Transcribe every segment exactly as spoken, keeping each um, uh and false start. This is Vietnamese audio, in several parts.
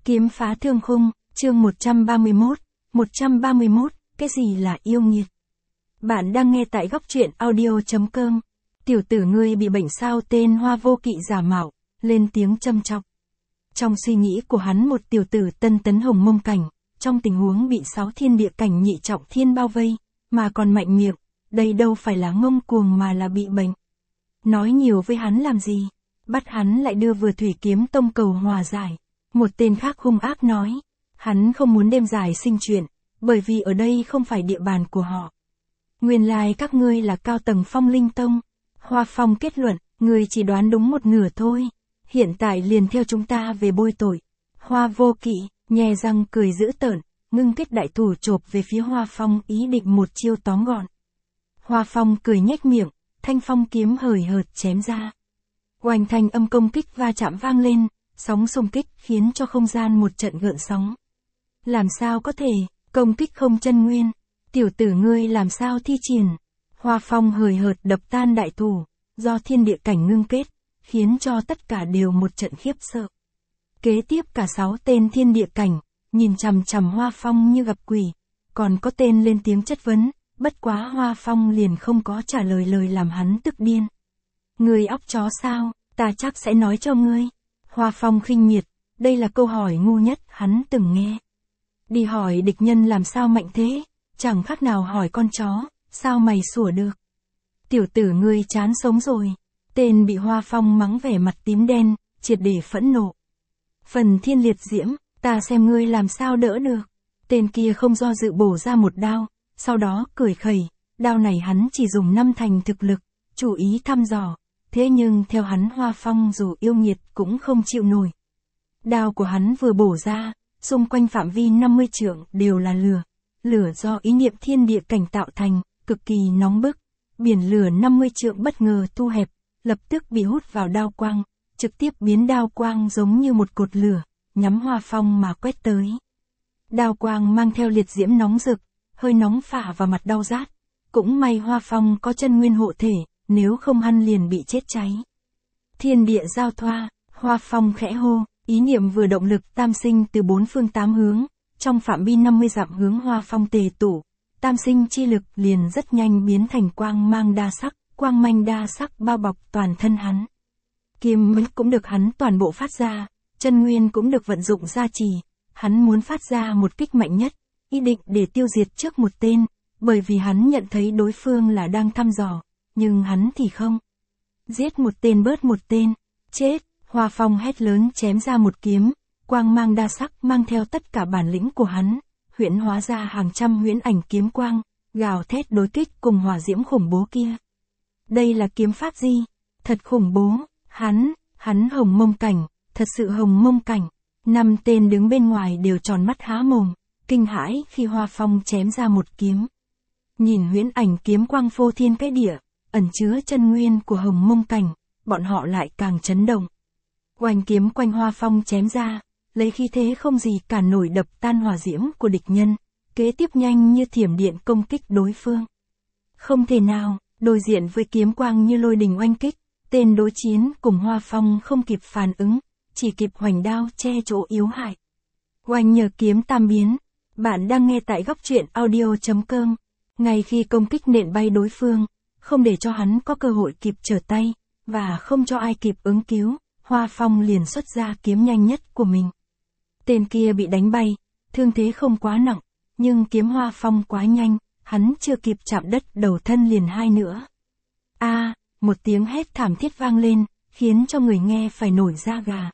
Kiếm phá thương khung, chương một trăm ba mươi mốt, một trăm ba mươi mốt, cái gì là yêu nghiệt? Bạn đang nghe tại góc truyện audio chấm com. Tiểu tử ngươi bị bệnh sao? Tên Hoa Vô Kỵ giả mạo, lên tiếng châm chọc. Trong suy nghĩ của hắn, một tiểu tử tân tấn hồng mông cảnh, trong tình huống bị sáu thiên địa cảnh nhị trọng thiên bao vây, mà còn mạnh miệng, đây đâu phải là ngông cuồng mà là bị bệnh. Nói nhiều với hắn làm gì? Bắt hắn lại đưa Vừa Thủy Kiếm Tông cầu hòa giải. Một tên khác hung ác nói, hắn không muốn đêm dài sinh chuyện, bởi vì ở đây không phải địa bàn của họ. Nguyên lai các ngươi là cao tầng Phong Linh Tông. Hoa Phong kết luận, ngươi chỉ đoán đúng một nửa thôi, hiện tại liền theo chúng ta về bôi tội. Hoa Vô Kỵ, nhe răng cười dữ tợn, ngưng kết đại thủ chộp về phía Hoa Phong, ý định một chiêu tóm gọn. Hoa Phong cười nhếch miệng, thanh phong kiếm hời hợt chém ra. Oanh thanh âm công kích va chạm vang lên, sóng xung kích khiến cho không gian một trận gợn sóng. Làm sao có thể, công kích không chân nguyên, tiểu tử ngươi làm sao thi triển? Hoa Phong hời hợt đập tan đại thủ, do thiên địa cảnh ngưng kết, khiến cho tất cả đều một trận khiếp sợ. Kế tiếp cả sáu tên thiên địa cảnh, nhìn chằm chằm Hoa Phong như gặp quỷ, còn có tên lên tiếng chất vấn, bất quá Hoa Phong liền không có trả lời, lời làm hắn tức điên. Ngươi óc chó sao, ta chắc sẽ nói cho ngươi. Hoa Phong khinh miệt, đây là câu hỏi ngu nhất hắn từng nghe. Đi hỏi địch nhân làm sao mạnh thế, chẳng khác nào hỏi con chó, sao mày sủa được. Tiểu tử ngươi chán sống rồi. Tên bị Hoa Phong mắng vẻ mặt tím đen, triệt để phẫn nộ. Phần thiên liệt diễm, ta xem ngươi làm sao đỡ được. Tên kia không do dự bổ ra một đao, sau đó cười khẩy, đao này hắn chỉ dùng năm thành thực lực, chủ ý thăm dò. Thế nhưng theo hắn, Hoa Phong dù yêu nghiệt cũng không chịu nổi. Đao của hắn vừa bổ ra, xung quanh phạm vi năm mươi trượng đều là lửa. Lửa do ý niệm thiên địa cảnh tạo thành, cực kỳ nóng bức. Biển lửa năm mươi trượng bất ngờ thu hẹp, lập tức bị hút vào đao quang, trực tiếp biến đao quang giống như một cột lửa, nhắm Hoa Phong mà quét tới. Đao quang mang theo liệt diễm nóng rực, hơi nóng phả vào mặt đau rát. Cũng may Hoa Phong có chân nguyên hộ thể, nếu không hắn liền bị chết cháy. Thiên địa giao thoa, Hoa Phong khẽ hô, ý niệm vừa động lực tam sinh từ bốn phương tám hướng, trong phạm vi năm mươi dặm hướng Hoa Phong tề tụ, tam sinh chi lực liền rất nhanh biến thành quang mang đa sắc, quang manh đa sắc bao bọc toàn thân hắn. Kiếm mới cũng được hắn toàn bộ phát ra, chân nguyên cũng được vận dụng gia trì, hắn muốn phát ra một kích mạnh nhất, ý định để tiêu diệt trước một tên, bởi vì hắn nhận thấy đối phương là đang thăm dò. Nhưng hắn thì không. Giết một tên bớt một tên. Chết. Hoa Phong hét lớn chém ra một kiếm. Quang mang đa sắc mang theo tất cả bản lĩnh của hắn. Huyễn hóa ra hàng trăm huyễn ảnh kiếm quang. Gào thét đối kích cùng hỏa diễm khủng bố kia. Đây là kiếm pháp gì? Thật khủng bố. Hắn, hắn hồng mông cảnh. Thật sự hồng mông cảnh. Năm tên đứng bên ngoài đều tròn mắt há mồm. Kinh hãi khi Hoa Phong chém ra một kiếm. Nhìn huyễn ảnh kiếm quang phô thiên cái địa, ẩn chứa chân nguyên của hồng mông cảnh, bọn họ lại càng chấn động. Oanh kiếm quanh Hoa Phong chém ra, lấy khí thế không gì cản nổi đập tan hỏa diễm của địch nhân, kế tiếp nhanh như thiểm điện công kích đối phương. Không thể nào, đối diện với kiếm quang như lôi đình oanh kích, tên đối chiến cùng Hoa Phong không kịp phản ứng, chỉ kịp hoành đao che chỗ yếu hại. Oanh nhờ kiếm tam biến, bạn đang nghe tại góc truyện audio chấm com. Ngay khi công kích nện bay đối phương, không để cho hắn có cơ hội kịp trở tay, và không cho ai kịp ứng cứu, Hoa Phong liền xuất ra kiếm nhanh nhất của mình. Tên kia bị đánh bay, thương thế không quá nặng, nhưng kiếm Hoa Phong quá nhanh, hắn chưa kịp chạm đất đầu thân liền hai nữa. A, à, một tiếng hét thảm thiết vang lên, khiến cho người nghe phải nổi da gà.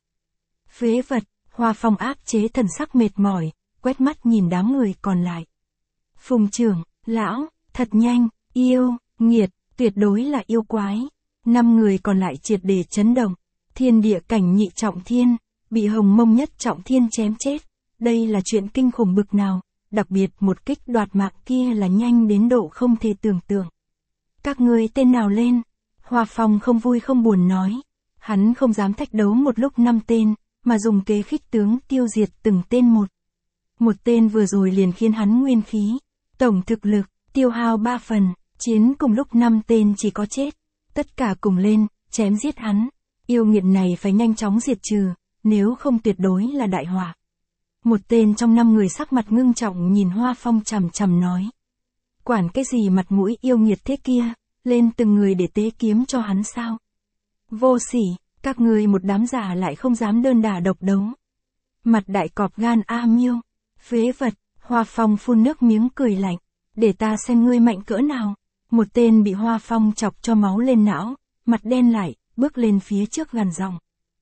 Phế vật, Hoa Phong áp chế thần sắc mệt mỏi, quét mắt nhìn đám người còn lại. Phùng trưởng, lão, thật nhanh, yêu, nghiệt, tuyệt đối là yêu quái. Năm người còn lại triệt để chấn động. Thiên địa cảnh nhị trọng thiên, bị hồng mông nhất trọng thiên chém chết. Đây là chuyện kinh khủng bực nào, đặc biệt một kích đoạt mạng kia là nhanh đến độ không thể tưởng tượng. Các ngươi tên nào lên? Hoa Phong không vui không buồn nói. Hắn không dám thách đấu một lúc năm tên, mà dùng kế khích tướng tiêu diệt từng tên một. Một tên vừa rồi liền khiến hắn nguyên khí, tổng thực lực, tiêu hao ba phần. Chiến cùng lúc năm tên chỉ có chết, tất cả cùng lên, chém giết hắn. Yêu nghiệt này phải nhanh chóng diệt trừ, nếu không tuyệt đối là đại họa. Một tên trong năm người sắc mặt ngưng trọng nhìn Hoa Phong chằm chằm nói. Quản cái gì mặt mũi yêu nghiệt thế kia, lên từng người để tế kiếm cho hắn sao? Vô sỉ, các người một đám giả lại không dám đơn đả độc đấu. Mặt đại cọp gan A Miêu, phế vật, Hoa Phong phun nước miếng cười lạnh, để ta xem ngươi mạnh cỡ nào. Một tên bị Hoa Phong chọc cho máu lên não, mặt đen lại, bước lên phía trước gằn giọng.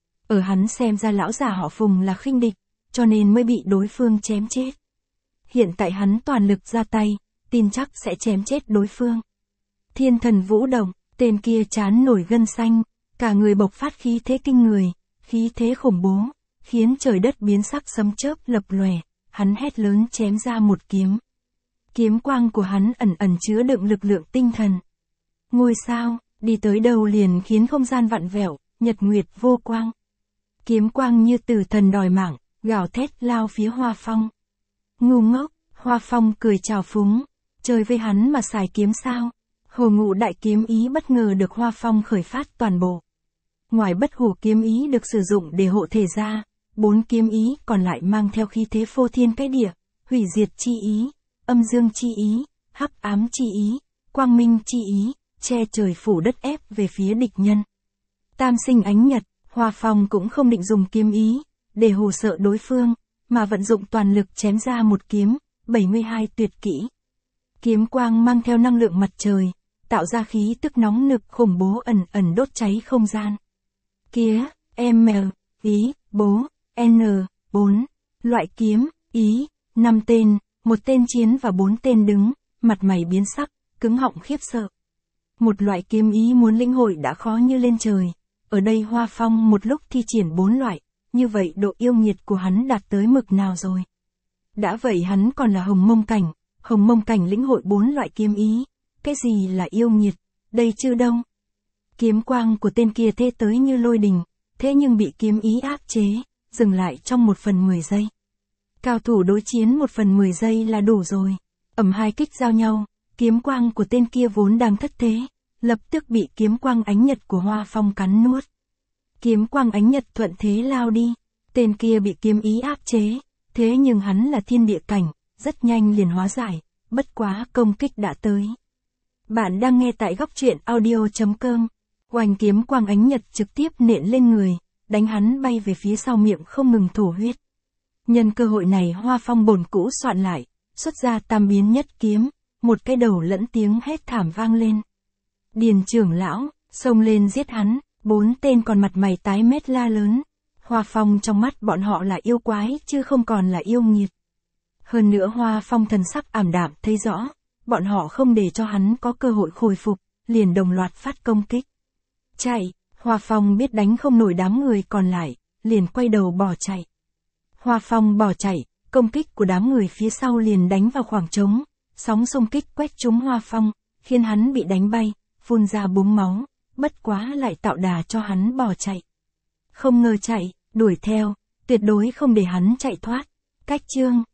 Ở hắn xem ra lão già họ Phùng là khinh địch, cho nên mới bị đối phương chém chết. Hiện tại hắn toàn lực ra tay, tin chắc sẽ chém chết đối phương. Thiên thần vũ động, tên kia trán nổi gân xanh, cả người bộc phát khí thế kinh người, khí thế khủng bố, khiến trời đất biến sắc sấm chớp lập lòe, hắn hét lớn chém ra một kiếm. Kiếm quang của hắn ẩn ẩn chứa đựng lực lượng tinh thần. Ngôi sao, đi tới đâu liền khiến không gian vặn vẹo, nhật nguyệt vô quang. Kiếm quang như tử thần đòi mạng, gào thét lao phía Hoa Phong. Ngu ngốc, Hoa Phong cười chào phúng, chơi với hắn mà xài kiếm sao? Hồ Ngụ Đại kiếm ý bất ngờ được Hoa Phong khởi phát toàn bộ. Ngoài bất hủ kiếm ý được sử dụng để hộ thể ra, bốn kiếm ý còn lại mang theo khí thế phô thiên cái địa, hủy diệt chi ý, âm dương chi ý, hắc ám chi ý, quang minh chi ý, che trời phủ đất ép về phía địch nhân. Tam sinh ánh nhật, Hoa Phong cũng không định dùng kiếm ý để hù sợ đối phương, mà vận dụng toàn lực chém ra một kiếm, bảy mươi hai tuyệt kỹ. Kiếm quang mang theo năng lượng mặt trời, tạo ra khí tức nóng nực khủng bố ẩn ẩn đốt cháy không gian. Kia, M, ý, bố, N, bốn, loại kiếm, ý, năm tên, một tên chiến và bốn tên đứng, mặt mày biến sắc, cứng họng khiếp sợ. Một loại kiếm ý muốn lĩnh hội đã khó như lên trời, ở đây Hoa Phong một lúc thi triển bốn loại, như vậy độ yêu nghiệt của hắn đạt tới mực nào rồi? Đã vậy hắn còn là Hồng Mông Cảnh, Hồng Mông Cảnh lĩnh hội bốn loại kiếm ý, cái gì là yêu nghiệt, đây chưa đâu. Kiếm quang của tên kia thế tới như lôi đình, thế nhưng bị kiếm ý áp chế, dừng lại trong một phần mười giây. Cao thủ đối chiến một phần mười giây là đủ rồi. Ầm hai kích giao nhau, kiếm quang của tên kia vốn đang thất thế, lập tức bị kiếm quang ánh nhật của Hoa Phong cắn nuốt. Kiếm quang ánh nhật thuận thế lao đi, tên kia bị kiếm ý áp chế, thế nhưng hắn là thiên địa cảnh, rất nhanh liền hóa giải, bất quá công kích đã tới. Bạn đang nghe tại góc truyện audio chấm com. Oanh kiếm quang ánh nhật trực tiếp nện lên người, đánh hắn bay về phía sau miệng không ngừng thổ huyết. Nhân cơ hội này Hoa Phong bổn cũ soạn lại, xuất ra tam biến nhất kiếm, một cái đầu lẫn tiếng hét thảm vang lên. Điền trưởng lão, xông lên giết hắn, bốn tên còn mặt mày tái mét la lớn. Hoa Phong trong mắt bọn họ là yêu quái chứ không còn là yêu nghiệt. Hơn nữa Hoa Phong thần sắc ảm đạm thấy rõ, bọn họ không để cho hắn có cơ hội khôi phục, liền đồng loạt phát công kích. Chạy, Hoa Phong biết đánh không nổi đám người còn lại, liền quay đầu bỏ chạy. Hoa Phong bỏ chạy, công kích của đám người phía sau liền đánh vào khoảng trống, sóng xung kích quét trúng Hoa Phong, khiến hắn bị đánh bay, phun ra búng máu, bất quá lại tạo đà cho hắn bỏ chạy. Không ngờ chạy, đuổi theo, tuyệt đối không để hắn chạy thoát. Cách chương